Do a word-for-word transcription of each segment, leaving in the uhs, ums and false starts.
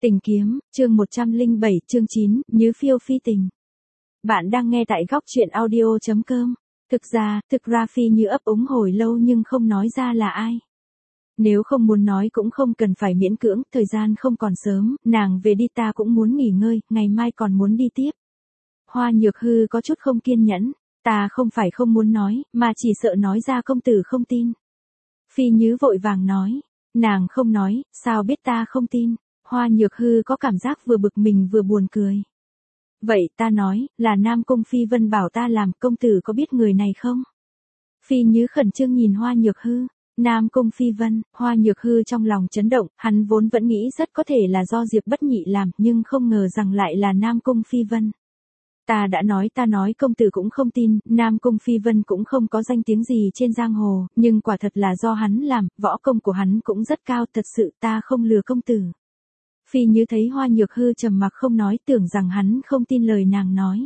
Tình kiếm, chương một trăm lẻ bảy, chương chín, Nhứ phiêu phi tình. Bạn đang nghe tại góc truyện audio chấm com. Thực ra, thực ra Phi Như ấp úng hồi lâu nhưng không nói ra là ai. Nếu không muốn nói cũng không cần phải miễn cưỡng, thời gian không còn sớm, nàng về đi ta cũng muốn nghỉ ngơi, ngày mai còn muốn đi tiếp. Hoa Nhược Hư có chút không kiên nhẫn, ta không phải không muốn nói, mà chỉ sợ nói ra công tử không tin. Phi Như vội vàng nói, nàng không nói, sao biết ta không tin. Hoa Nhược Hư có cảm giác vừa bực mình vừa buồn cười. Vậy ta nói, là Nam Cung Phi Vân bảo ta làm, công tử có biết người này không? Phi Như khẩn trương nhìn Hoa Nhược Hư. Nam Cung Phi Vân, Hoa Nhược Hư trong lòng chấn động, hắn vốn vẫn nghĩ rất có thể là do Diệp Bất Nhị làm, nhưng không ngờ rằng lại là Nam Cung Phi Vân. Ta đã nói ta nói công tử cũng không tin, Nam Cung Phi Vân cũng không có danh tiếng gì trên giang hồ, nhưng quả thật là do hắn làm, võ công của hắn cũng rất cao, thật sự ta không lừa công tử. Phi Như thấy Hoa Nhược Hư trầm mặc không nói, tưởng rằng hắn không tin lời nàng nói.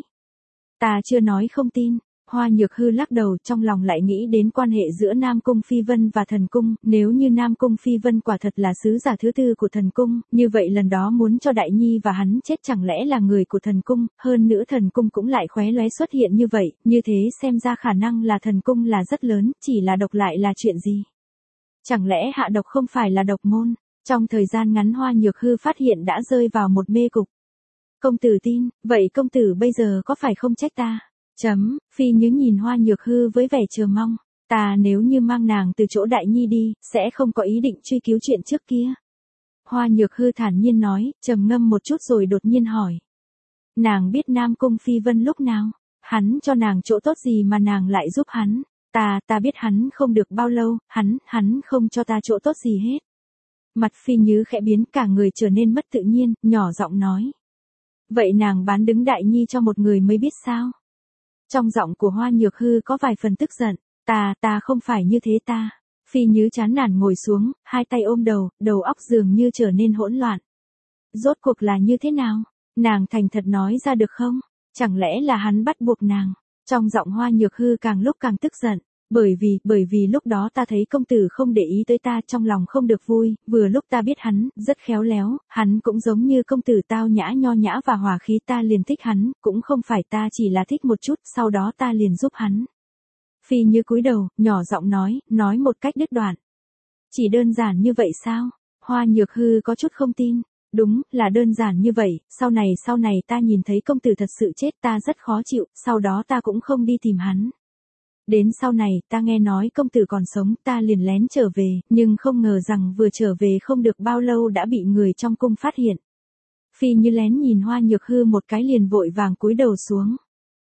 Ta chưa nói không tin. Hoa Nhược Hư lắc đầu, trong lòng lại nghĩ đến quan hệ giữa Nam Cung Phi Vân và thần cung, nếu như Nam Cung Phi Vân quả thật là sứ giả thứ tư của thần cung, như vậy lần đó muốn cho Đại Nhi và hắn chết chẳng lẽ là người của thần cung, hơn nữa thần cung cũng lại khóe lóe xuất hiện như vậy, như thế xem ra khả năng là thần cung là rất lớn, chỉ là độc lại là chuyện gì? Chẳng lẽ hạ độc không phải là độc môn? Trong thời gian ngắn Hoa Nhược Hư phát hiện đã rơi vào một mê cục. Công tử tin, vậy công tử bây giờ có phải không trách ta? Chấm, Phi Như nhìn Hoa Nhược Hư với vẻ chờ mong. Ta nếu như mang nàng từ chỗ Đại Nhi đi, sẽ không có ý định truy cứu chuyện trước kia. Hoa Nhược Hư thản nhiên nói, trầm ngâm một chút rồi đột nhiên hỏi. Nàng biết Nam Cung Phi Vân lúc nào? Hắn cho nàng chỗ tốt gì mà nàng lại giúp hắn? Ta, ta biết hắn không được bao lâu, hắn, hắn không cho ta chỗ tốt gì hết. Mặt Phi Như khẽ biến, cả người trở nên mất tự nhiên, nhỏ giọng nói. Vậy nàng bán đứng Đại Nhi cho một người mới biết sao? Trong giọng của Hoa Nhược Hư có vài phần tức giận, ta, ta không phải như thế ta. Phi Như chán nản ngồi xuống, hai tay ôm đầu, đầu óc dường như trở nên hỗn loạn. Rốt cuộc là như thế nào? Nàng thành thật nói ra được không? Chẳng lẽ là hắn bắt buộc nàng? Trong giọng Hoa Nhược Hư càng lúc càng tức giận. Bởi vì, bởi vì lúc đó ta thấy công tử không để ý tới ta, trong lòng không được vui, vừa lúc ta biết hắn, rất khéo léo, hắn cũng giống như công tử tao nhã nho nhã và hòa khí, ta liền thích hắn, cũng không phải ta chỉ là thích một chút, sau đó ta liền giúp hắn. Phi Như cúi đầu, nhỏ giọng nói, nói một cách đứt đoạn. Chỉ đơn giản như vậy sao? Hoa Nhược Hư có chút không tin. Đúng, là đơn giản như vậy, sau này sau này ta nhìn thấy công tử thật sự chết ta rất khó chịu, sau đó ta cũng không đi tìm hắn. Đến sau này, ta nghe nói công tử còn sống, ta liền lén trở về, nhưng không ngờ rằng vừa trở về không được bao lâu đã bị người trong cung phát hiện. Phi Như lén nhìn Hoa Nhược Hư một cái liền vội vàng cúi đầu xuống.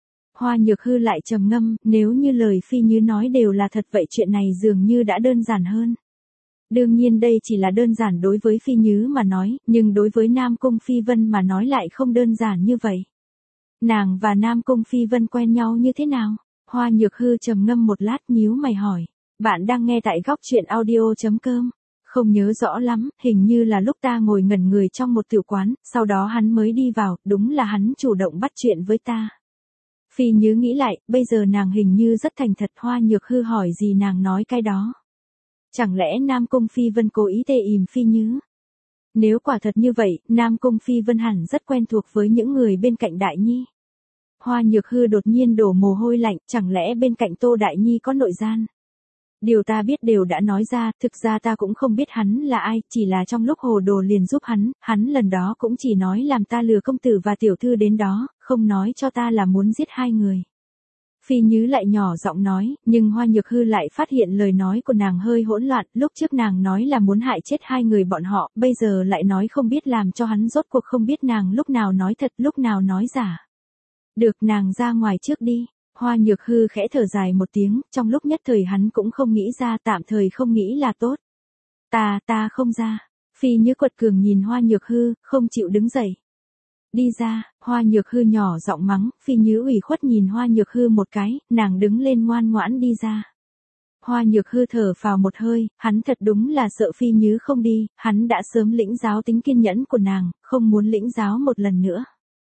Hoa Nhược Hư lại trầm ngâm, nếu như lời Phi Như nói đều là thật vậy chuyện này dường như đã đơn giản hơn. Đương nhiên đây chỉ là đơn giản đối với Phi Như mà nói, nhưng đối với Nam Cung Phi Vân mà nói lại không đơn giản như vậy. Nàng và Nam Cung Phi Vân quen nhau như thế nào? Hoa Nhược Hư trầm ngâm một lát nhíu mày hỏi. Bạn đang nghe tại góc truyện audio chấm com. Không nhớ rõ lắm, hình như là lúc ta ngồi ngẩn người trong một tiểu quán, sau đó hắn mới đi vào, đúng là hắn chủ động bắt chuyện với ta. Phi Như nghĩ lại, bây giờ nàng hình như rất thành thật. Hoa Nhược Hư hỏi gì nàng nói cái đó. Chẳng lẽ Nam Cung Phi Vân cố ý tê ìm Phi Như? Nếu quả thật như vậy, Nam Cung Phi Vân hẳn rất quen thuộc với những người bên cạnh Đại Nhi. Hoa Nhược Hư đột nhiên đổ mồ hôi lạnh, chẳng lẽ bên cạnh Tô Đại Nhi có nội gian? Điều ta biết đều đã nói ra, thực ra ta cũng không biết hắn là ai, chỉ là trong lúc hồ đồ liền giúp hắn, hắn lần đó cũng chỉ nói làm ta lừa công tử và tiểu thư đến đó, không nói cho ta là muốn giết hai người. Phi Như lại nhỏ giọng nói, nhưng Hoa Nhược Hư lại phát hiện lời nói của nàng hơi hỗn loạn, lúc trước nàng nói là muốn hại chết hai người bọn họ, bây giờ lại nói không biết làm cho hắn, rốt cuộc không biết nàng lúc nào nói thật lúc nào nói giả. Được, nàng ra ngoài trước đi. Hoa Nhược Hư khẽ thở dài một tiếng, trong lúc nhất thời hắn cũng không nghĩ ra, tạm thời không nghĩ là tốt. Ta, ta không ra. Phi Như quật cường nhìn Hoa Nhược Hư, không chịu đứng dậy. Đi ra, Hoa Nhược Hư nhỏ giọng mắng, Phi Như ủy khuất nhìn Hoa Nhược Hư một cái, nàng đứng lên ngoan ngoãn đi ra. Hoa Nhược Hư thở phào một hơi, hắn thật đúng là sợ Phi Như không đi, hắn đã sớm lĩnh giáo tính kiên nhẫn của nàng, không muốn lĩnh giáo một lần nữa.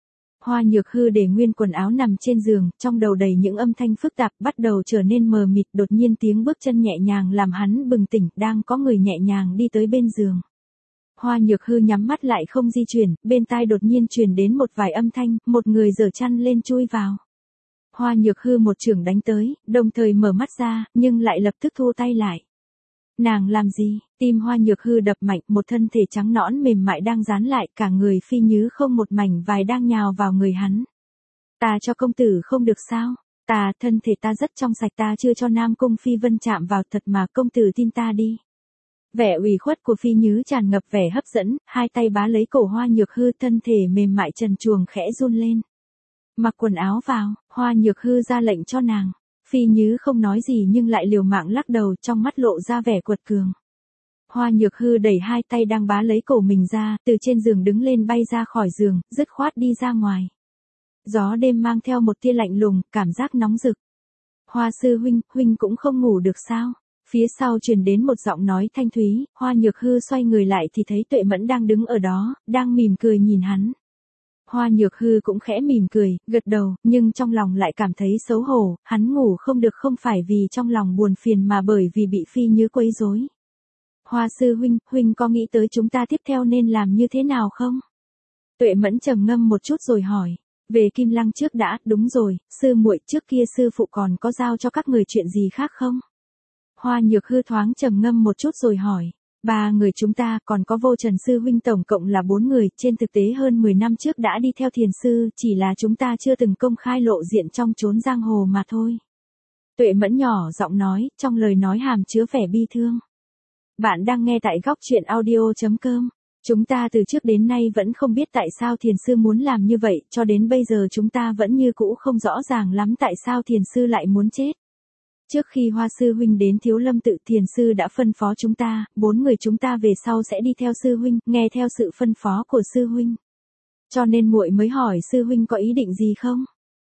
Hoa Nhược Hư để nguyên quần áo nằm trên giường, trong đầu đầy những âm thanh phức tạp, bắt đầu trở nên mờ mịt, đột nhiên tiếng bước chân nhẹ nhàng làm hắn bừng tỉnh, đang có người nhẹ nhàng đi tới bên giường. Hoa Nhược Hư nhắm mắt lại không di chuyển, bên tai đột nhiên truyền đến một vài âm thanh, một người giở chăn lên chui vào. Hoa Nhược Hư một chưởng đánh tới, đồng thời mở mắt ra, nhưng lại lập tức thu tay lại. Nàng làm gì? Tim Hoa Nhược Hư đập mạnh, một thân thể trắng nõn mềm mại đang dán lại, cả người phi nhứ không một mảnh vải đang nhào vào người hắn. Ta cho công tử không được sao? Ta, thân thể ta rất trong sạch, ta chưa cho Nam Cung Phi Vân chạm vào, thật mà, công tử tin ta đi. Vẻ ủy khuất của phi nhứ tràn ngập vẻ hấp dẫn, hai tay bá lấy cổ Hoa Nhược Hư, thân thể mềm mại trần truồng khẽ run lên. Mặc quần áo vào, Hoa Nhược Hư ra lệnh cho nàng. Phi nhứ không nói gì nhưng lại liều mạng lắc đầu, trong mắt lộ ra vẻ quật cường. Hoa Nhược Hư đẩy hai tay đang bá lấy cổ mình ra, từ trên giường đứng lên bay ra khỏi giường, dứt khoát đi ra ngoài. Gió đêm mang theo một tia lạnh lùng, cảm giác nóng rực. Hoa sư huynh, huynh cũng không ngủ được sao? Phía sau truyền đến một giọng nói thanh thúy, Hoa Nhược Hư xoay người lại thì thấy Tuệ Mẫn đang đứng ở đó, đang mỉm cười nhìn hắn. Hoa Nhược Hư cũng khẽ mỉm cười, gật đầu, nhưng trong lòng lại cảm thấy xấu hổ, hắn ngủ không được không phải vì trong lòng buồn phiền mà bởi vì bị phi nhứ quấy rối. Hoa sư huynh, huynh có nghĩ tới chúng ta tiếp theo nên làm như thế nào không? Tuệ Mẫn trầm ngâm một chút rồi hỏi. Về Kim Lăng trước đã, đúng rồi, sư muội, trước kia sư phụ còn có giao cho các người chuyện gì khác không? Hoa Nhược Hư thoáng trầm ngâm một chút rồi hỏi. Ba người chúng ta, còn có Vô Trần sư huynh, tổng cộng là bốn người, trên thực tế hơn mười năm trước đã đi theo thiền sư, chỉ là chúng ta chưa từng công khai lộ diện trong chốn giang hồ mà thôi. Tuệ Mẫn nhỏ giọng nói, trong lời nói hàm chứa vẻ bi thương. Bạn đang nghe tại góc truyện audio chấm com. Chúng ta từ trước đến nay vẫn không biết tại sao thiền sư muốn làm như vậy, cho đến bây giờ chúng ta vẫn như cũ không rõ ràng lắm tại sao thiền sư lại muốn chết. Trước khi Hoa sư huynh đến Thiếu Lâm tự, thiền sư đã phân phó chúng ta, bốn người chúng ta về sau sẽ đi theo sư huynh, nghe theo sự phân phó của sư huynh. Cho nên muội mới hỏi sư huynh có ý định gì không?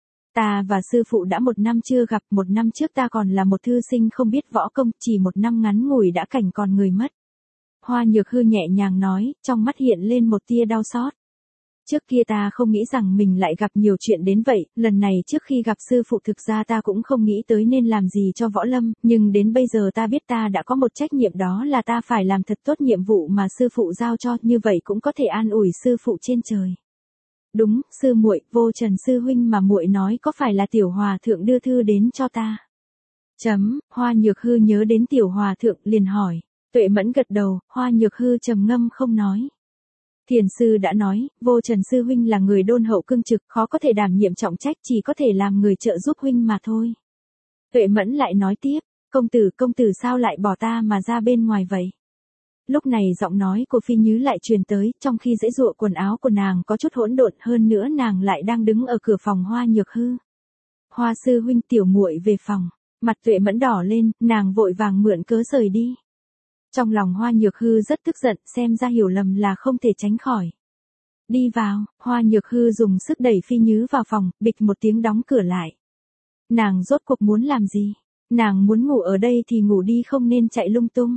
Ta và sư phụ đã một năm chưa gặp, một năm trước ta còn là một thư sinh không biết võ công, chỉ một năm ngắn ngủi đã cảnh còn người mất. Hoa Nhược Hư nhẹ nhàng nói, trong mắt hiện lên một tia đau xót. Trước kia ta không nghĩ rằng mình lại gặp nhiều chuyện đến vậy, lần này trước khi gặp sư phụ thực ra ta cũng không nghĩ tới nên làm gì cho võ lâm, nhưng đến bây giờ ta biết ta đã có một trách nhiệm, đó là ta phải làm thật tốt nhiệm vụ mà sư phụ giao cho, như vậy cũng có thể an ủi sư phụ trên trời. Đúng, sư muội, Vô Trần sư huynh mà muội nói có phải là tiểu hòa thượng đưa thư đến cho ta? Chấm, Hoa Nhược Hư nhớ đến tiểu hòa thượng liền hỏi. Tuệ Mẫn gật đầu, Hoa Nhược Hư trầm ngâm không nói. Thiền sư đã nói, Vô Trần sư huynh là người đôn hậu cương trực, khó có thể đảm nhiệm trọng trách, chỉ có thể làm người trợ giúp huynh mà thôi. Tuệ Mẫn lại nói tiếp, công tử, công tử sao lại bỏ ta mà ra bên ngoài vậy? Lúc này giọng nói của phi nhứ lại truyền tới, trong khi giãy giụa quần áo của nàng có chút hỗn độn, hơn nữa nàng lại đang đứng ở cửa phòng Hoa Nhược Hư. Hoa sư huynh, tiểu muội về phòng. Mặt Tuệ Mẫn đỏ lên, nàng vội vàng mượn cớ rời đi. Trong lòng Hoa Nhược Hư rất tức giận, xem ra hiểu lầm là không thể tránh khỏi. Đi vào, Hoa Nhược Hư dùng sức đẩy phi nhứ vào phòng, bịch một tiếng đóng cửa lại. Nàng rốt cuộc muốn làm gì? Nàng muốn ngủ ở đây thì ngủ đi, không nên chạy lung tung.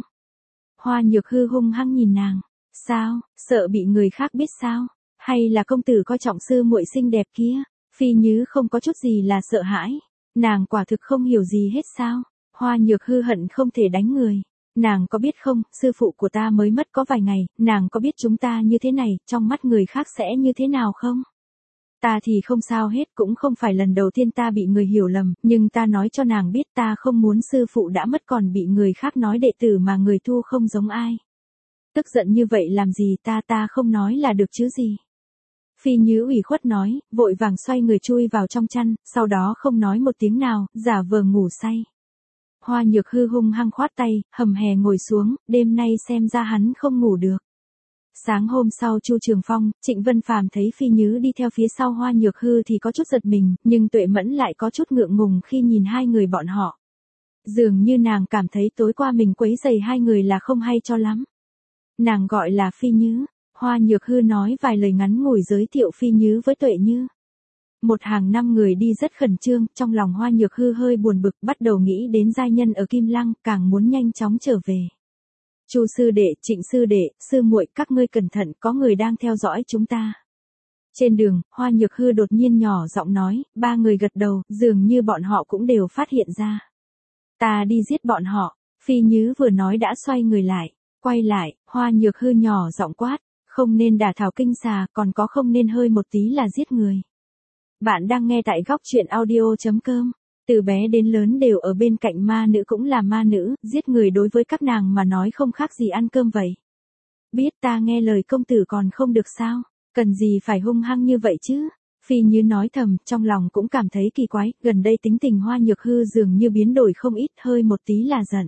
Hoa Nhược Hư hung hăng nhìn nàng. Sao, sợ bị người khác biết sao? Hay là công tử coi trọng sư muội xinh đẹp kia? Phi nhứ không có chút gì là sợ hãi. Nàng quả thực không hiểu gì hết sao? Hoa Nhược Hư hận không thể đánh người. Nàng có biết không, sư phụ của ta mới mất có vài ngày, nàng có biết chúng ta như thế này, trong mắt người khác sẽ như thế nào không? Ta thì không sao hết, cũng không phải lần đầu tiên ta bị người hiểu lầm, nhưng ta nói cho nàng biết ta không muốn sư phụ đã mất còn bị người khác nói đệ tử mà người thu không giống ai. Tức giận như vậy làm gì, ta ta không nói là được chứ gì. Phi nhứ ủy khuất nói, vội vàng xoay người chui vào trong chăn, sau đó không nói một tiếng nào, giả vờ ngủ say. Hoa Nhược Hư hung hăng khoát tay, hầm hè ngồi xuống, đêm nay xem ra hắn không ngủ được. Sáng hôm sau Chu Trường Phong, Trịnh Vân Phàm thấy phi nhứ đi theo phía sau Hoa Nhược Hư thì có chút giật mình, nhưng Tuệ Mẫn lại có chút ngượng ngùng khi nhìn hai người bọn họ. Dường như nàng cảm thấy tối qua mình quấy rầy hai người là không hay cho lắm. Nàng gọi là Phi Nhứ. Hoa Nhược Hư nói vài lời ngắn ngủi giới thiệu Phi Nhứ với Tuệ Như. Một hàng năm người đi rất khẩn trương, trong lòng Hoa Nhược Hư hơi buồn bực, bắt đầu nghĩ đến giai nhân ở Kim Lăng, càng muốn nhanh chóng trở về. Chu sư đệ, Trịnh sư đệ, sư muội, các ngươi cẩn thận, có người đang theo dõi chúng ta. Trên đường, Hoa Nhược Hư đột nhiên nhỏ giọng nói, ba người gật đầu, dường như bọn họ cũng đều phát hiện ra. Ta đi giết bọn họ. Phi Nhứ vừa nói đã xoay người lại. Quay lại, Hoa Nhược Hư nhỏ giọng quát, không nên đả thảo kinh xà, còn có không nên hơi một tí là giết người. Bạn đang nghe tại góc truyện audio.com. Từ bé đến lớn đều ở bên cạnh ma nữ cũng là ma nữ, giết người đối với các nàng mà nói không khác gì ăn cơm vậy. Biết ta nghe lời công tử còn không được sao, cần gì phải hung hăng như vậy chứ. Phi Như nói thầm, trong lòng cũng cảm thấy kỳ quái, gần đây tính tình Hoa Nhược Hư dường như biến đổi không ít, hơi một tí là giận.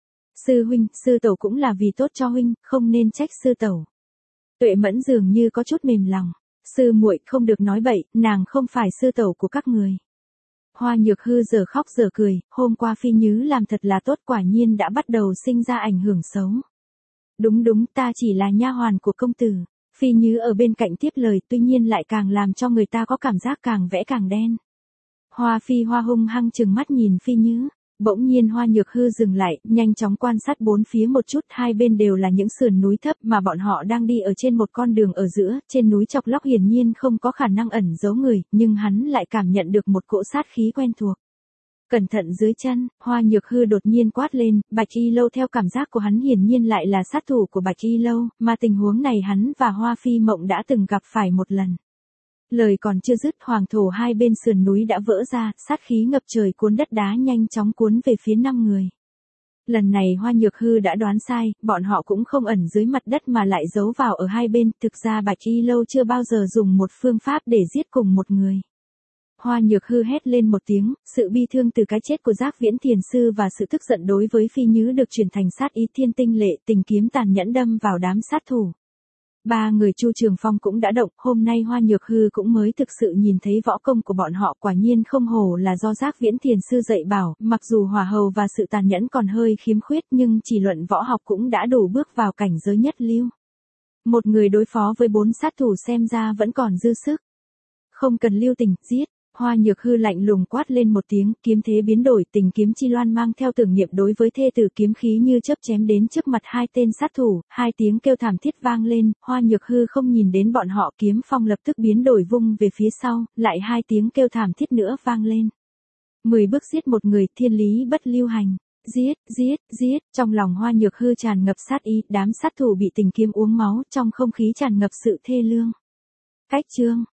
Sư huynh, sư tẩu cũng là vì tốt cho huynh, không nên trách sư tẩu. Tuệ Mẫn dường như có chút mềm lòng, sư muội không được nói bậy, nàng không phải sư tẩu của các người. Hoa Nhược Hư giờ khóc giờ cười, hôm qua Phi Như làm thật là tốt, quả nhiên đã bắt đầu sinh ra ảnh hưởng xấu. Đúng đúng, ta chỉ là nha hoàn của công tử. Phi Như ở bên cạnh tiếp lời, tuy nhiên lại càng làm cho người ta có cảm giác càng vẽ càng đen. Hoa Phi Hoa hung hăng trừng mắt nhìn Phi Như. Bỗng nhiên Hoa Nhược Hư dừng lại, nhanh chóng quan sát bốn phía một chút, hai bên đều là những sườn núi thấp mà bọn họ đang đi ở trên một con đường ở giữa, trên núi chọc lóc hiển nhiên không có khả năng ẩn giấu người, nhưng hắn lại cảm nhận được một cỗ sát khí quen thuộc. Cẩn thận dưới chân, Hoa Nhược Hư đột nhiên quát lên, Bạch Y Lâu theo cảm giác của hắn hiển nhiên lại là sát thủ của Bạch Y Lâu, mà tình huống này hắn và Hoa Phi Mộng đã từng gặp phải một lần. Lời còn chưa dứt, hoàng thổ hai bên sườn núi đã vỡ ra, sát khí ngập trời cuốn đất đá nhanh chóng cuốn về phía năm người. Lần này Hoa Nhược Hư đã đoán sai, bọn họ cũng không ẩn dưới mặt đất mà lại giấu vào ở hai bên, thực ra Bạch Y Lâu chưa bao giờ dùng một phương pháp để giết cùng một người. Hoa Nhược Hư hét lên một tiếng, sự bi thương từ cái chết của Giác Viễn Thiền Sư và sự tức giận đối với Phi Như được chuyển thành sát ý thiên tinh lệ, tình kiếm tàn nhẫn đâm vào đám sát thủ. Ba người Chu Trường Phong cũng đã động, hôm nay Hoa Nhược Hư cũng mới thực sự nhìn thấy võ công của bọn họ, quả nhiên không hổ là do Giác Viễn Thiền Sư dạy bảo, mặc dù hỏa hầu và sự tàn nhẫn còn hơi khiếm khuyết nhưng chỉ luận võ học cũng đã đủ bước vào cảnh giới nhất lưu. Một người đối phó với bốn sát thủ xem ra vẫn còn dư sức. Không cần lưu tình, giết. Hoa Nhược Hư lạnh lùng quát lên một tiếng, kiếm thế biến đổi, tình kiếm chi loan mang theo tưởng niệm đối với thê tử kiếm khí như chớp chém đến trước mặt hai tên sát thủ, hai tiếng kêu thảm thiết vang lên, Hoa Nhược Hư không nhìn đến bọn họ, kiếm phong lập tức biến đổi vung về phía sau, lại hai tiếng kêu thảm thiết nữa vang lên. Mười bước giết một người, thiên lý bất lưu hành. Giết, giết, giết, trong lòng Hoa Nhược Hư tràn ngập sát ý, đám sát thủ bị tình kiếm uống máu, trong không khí tràn ngập sự thê lương. Cách chương